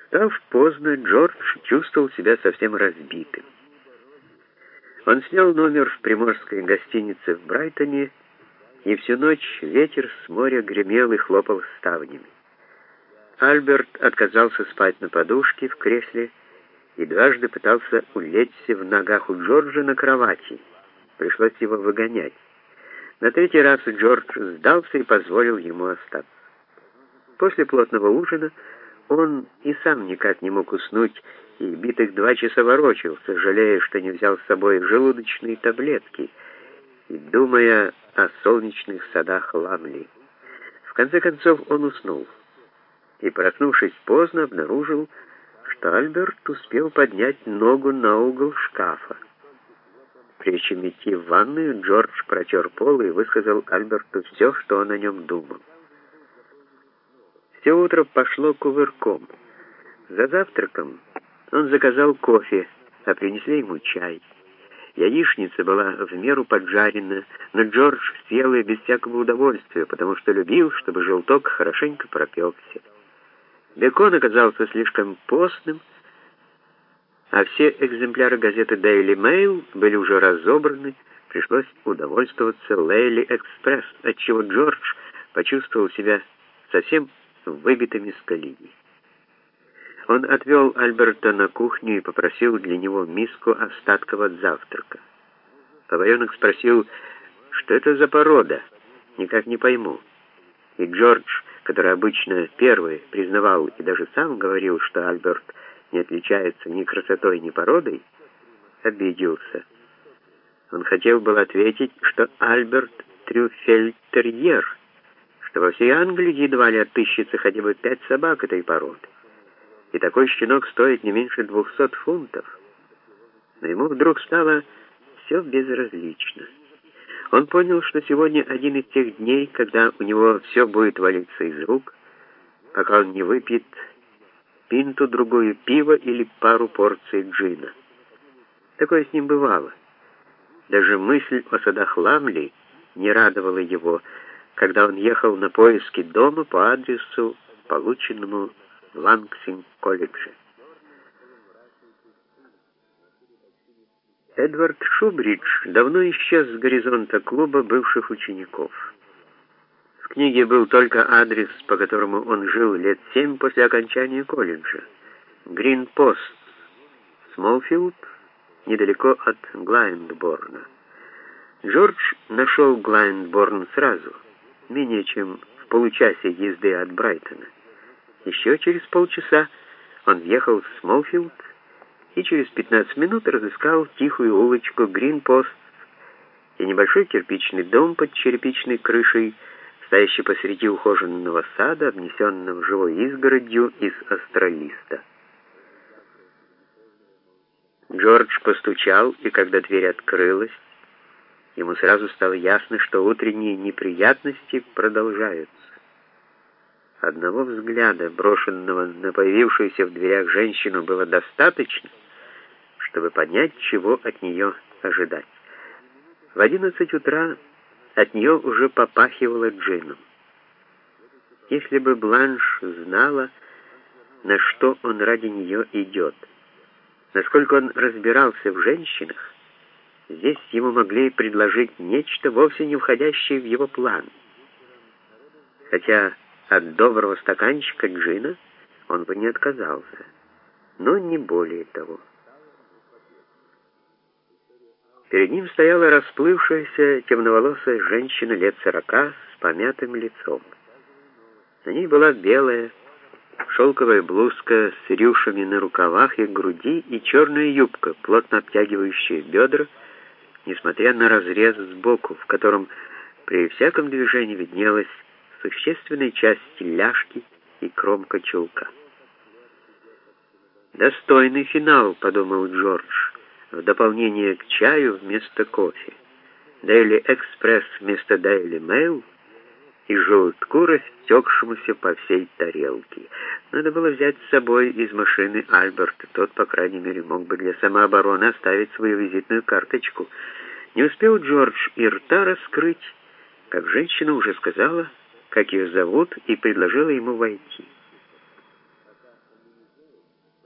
Встав поздно, Джордж чувствовал себя совсем разбитым. Он снял номер в приморской гостинице в Брайтоне, и всю ночь ветер с моря гремел и хлопал ставнями. Альберт отказался спать на подушке в кресле и дважды пытался улечься в ногах у Джорджа на кровати. Пришлось его выгонять. На третий раз Джордж сдался и позволил ему остаться. После плотного ужина он и сам никак не мог уснуть, и битых 2 часа ворочался, жалея, что не взял с собой желудочные таблетки, и думая о солнечных садах Ламли. В конце концов он уснул, и, проснувшись поздно, обнаружил, что Альберт успел поднять ногу на угол шкафа. Прежде чем идти в ванную, Джордж протер пол и высказал Альберту все, что он о нем думал. Все утро пошло кувырком. За завтраком он заказал кофе, а принесли ему чай. Яичница была в меру поджарена, но Джордж съел ее без всякого удовольствия, потому что любил, чтобы желток хорошенько пропекся. Бекон оказался слишком постным, а все экземпляры газеты Daily Mail были уже разобраны, пришлось удовольствоваться Daily Express, отчего Джордж почувствовал себя совсем выбитым из колеи. Он отвел Альберта на кухню и попросил для него миску остатков от завтрака. Поваренок спросил, что это за порода, никак не пойму. И Джордж, который обычно первый признавал и даже сам говорил, что Альберт не отличается ни красотой, ни породой, обиделся. Он хотел было ответить, что Альберт трюфельтерьер, что во всей Англии едва ли отыщется хотя бы 5 собак этой породы, и такой щенок стоит не меньше 200 фунтов. Но ему вдруг стало все безразлично. Он понял, что сегодня один из тех дней, когда у него все будет валиться из рук, пока он не выпьет пинту-другую пива или пару порций джина. Такое с ним бывало. Даже мысль о садах Ламли не радовала его, когда он ехал на поиски дома по адресу, полученному в Лангсинг-колледже. Эдвард Шубридж давно исчез с горизонта клуба бывших учеников. В книге был только адрес, по которому он жил лет 7 после окончания колледжа. Грин-Пост, Смолфилд, недалеко от Глайндборна. Джордж нашел Глайндборн сразу, менее чем в получасе езды от Брайтона. Еще через полчаса он въехал в Смолфилд и через 15 минут разыскал тихую улочку Грин-Пост и небольшой кирпичный дом под черепичной крышей, стоящий посреди ухоженного сада, обнесенного живой изгородью из астролиста. Джордж постучал, и когда дверь открылась, ему сразу стало ясно, что утренние неприятности продолжаются. Одного взгляда, брошенного на появившуюся в дверях женщину, было достаточно, чтобы понять, чего от нее ожидать. В 11 утра от нее уже попахивало джином. Если бы Бланш знала, на что он ради нее идет, насколько он разбирался в женщинах, здесь ему могли предложить нечто, вовсе не входящее в его план. Хотя от доброго стаканчика джина он бы не отказался, но не более того. Перед ним стояла расплывшаяся темноволосая женщина лет 40 с помятым лицом. На ней была белая шелковая блузка с рюшами на рукавах и груди и черная юбка, плотно обтягивающая бедра, несмотря на разрез сбоку, в котором при всяком движении виднелась существенной части ляжки и кромка чулка. «Достойный финал», — подумал Джордж, в дополнение к чаю вместо кофе, Daily Express вместо Daily Mail и желтку, растекшемуся по всей тарелке. Надо было взять с собой из машины Альберта. Тот, по крайней мере, мог бы для самообороны оставить свою визитную карточку. Не успел Джордж и рта раскрыть, как женщина уже сказала, как ее зовут, и предложила ему войти.